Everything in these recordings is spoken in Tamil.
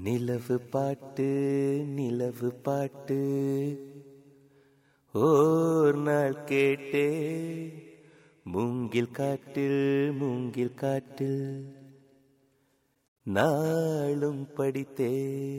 நிலவு பாட்டு நிலவு பாட்டு ஓர் நாள் கேட்டே மூங்கில் காட்டில் நாளும் படித்தே.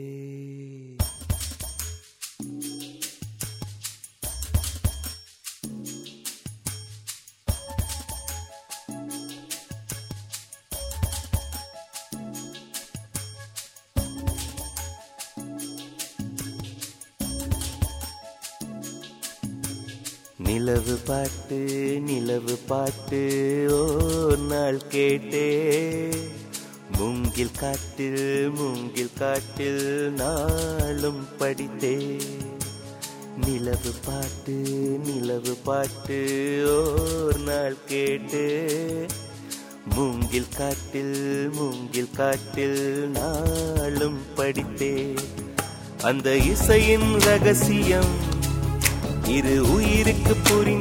நிலவு பாட்டு ஓர் நாள் கேட்டே மூங்கில் காட்டில் நாளும் படித்தே. நிலவு பாட்டு ஓர் நாள் கேட்டே மூங்கில் காட்டில் நாளும் படித்தே. அந்த இசையின் ரகசியம் இரு உயிருக்கு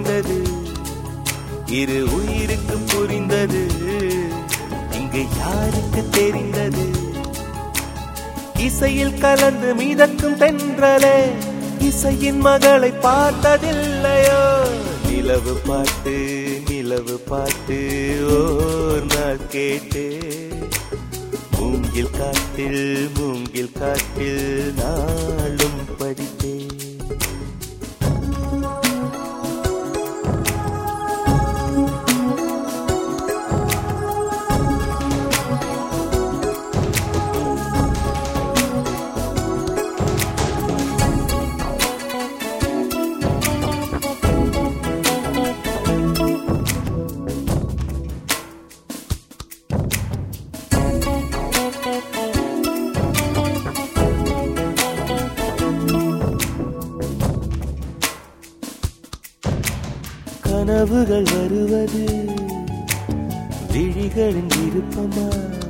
புரிந்தது இங்கு யாருக்கு தெரிந்தது? இசையில் கலந்து மிதக்கும் தென்றலே இசையின் மகளை பார்த்ததில்லையோ? நிலவு பாட்டு ஓர் நாள் கேட்டே மூங்கில் காட்டில் நாளும் படித்தே. கனவுகள் வருவது விழிகளின் விருப்பமா?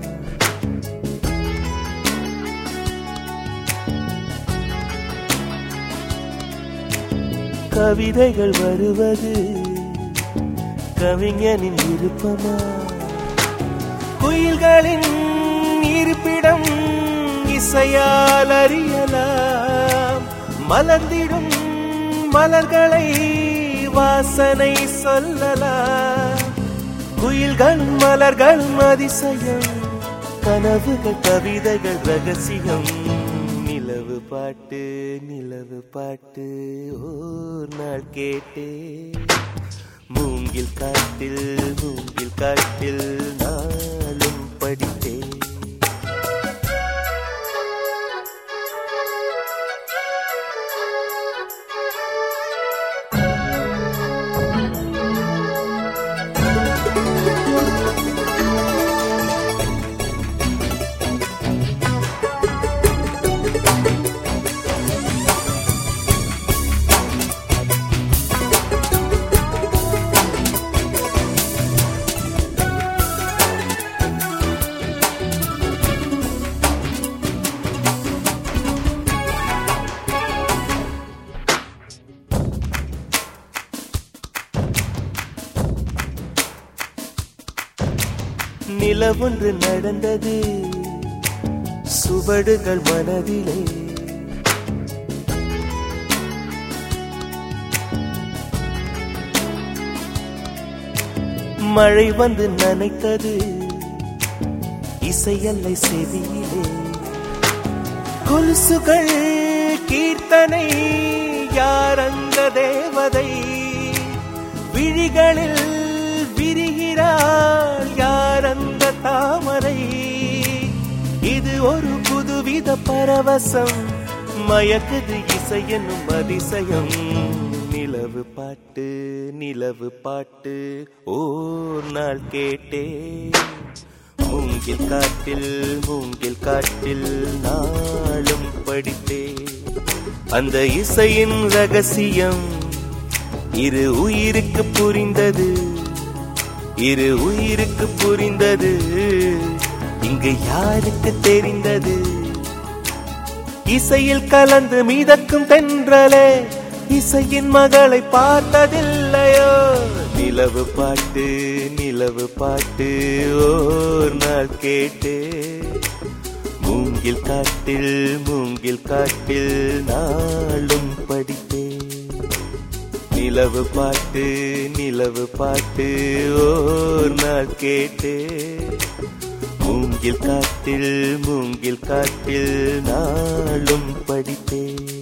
கவிதைகள் வருவது கவிஞனின் விருப்பமா? குயில்களின் இருப்பிடம் இசையால் அறியலாம். மலர்ந்திடும் மலர்களை வாசனை சொல்லலாம். குயில்களும் மலர்களும் அதிசயம், கனவுகள் கவிதைகள் ரகசியம். நிலவு பாட்டு ஓர் நாள் கேட்டே மூங்கில் காட்டில் நாளும் படித்தே. நிலவொன்று நடந்தது சுவடுகள் மனதிலே. மழை வந்து நனைத்தது இசையல்லை செவியிலே. கொலுசுகள் கீர்த்தனை, யார் அந்த தேவதை? விழிகளில் விரிகிறாள் யார் அந்த தாமரை? இது ஒரு புதுவித பரவசம், மயக்குது இசை என்னும் அதிசயம். நிலவு பாட்டு ஓர் நாள் கேட்டே மூங்கில் காட்டில் நாளும் படித்தே. அந்த இசையின் ரகசியம் இரு உயிருக்கு புரிந்தது இங்கு யாருக்கு தெரிந்தது? இசையில் கலந்து மிதக்கும் தென்றலே இசையின் மகளை பார்த்ததில்லையோ? நிலவு பாட்டு ஓர் நாள் கேட்டே மூங்கில் மூங்கில் காட்டில் நாளும் படித்தேன். நிலவு பாட்டு ஓர் நாள் கேட்டேன். மூங்கில் காட்டில் நாளும் படித்தேன்.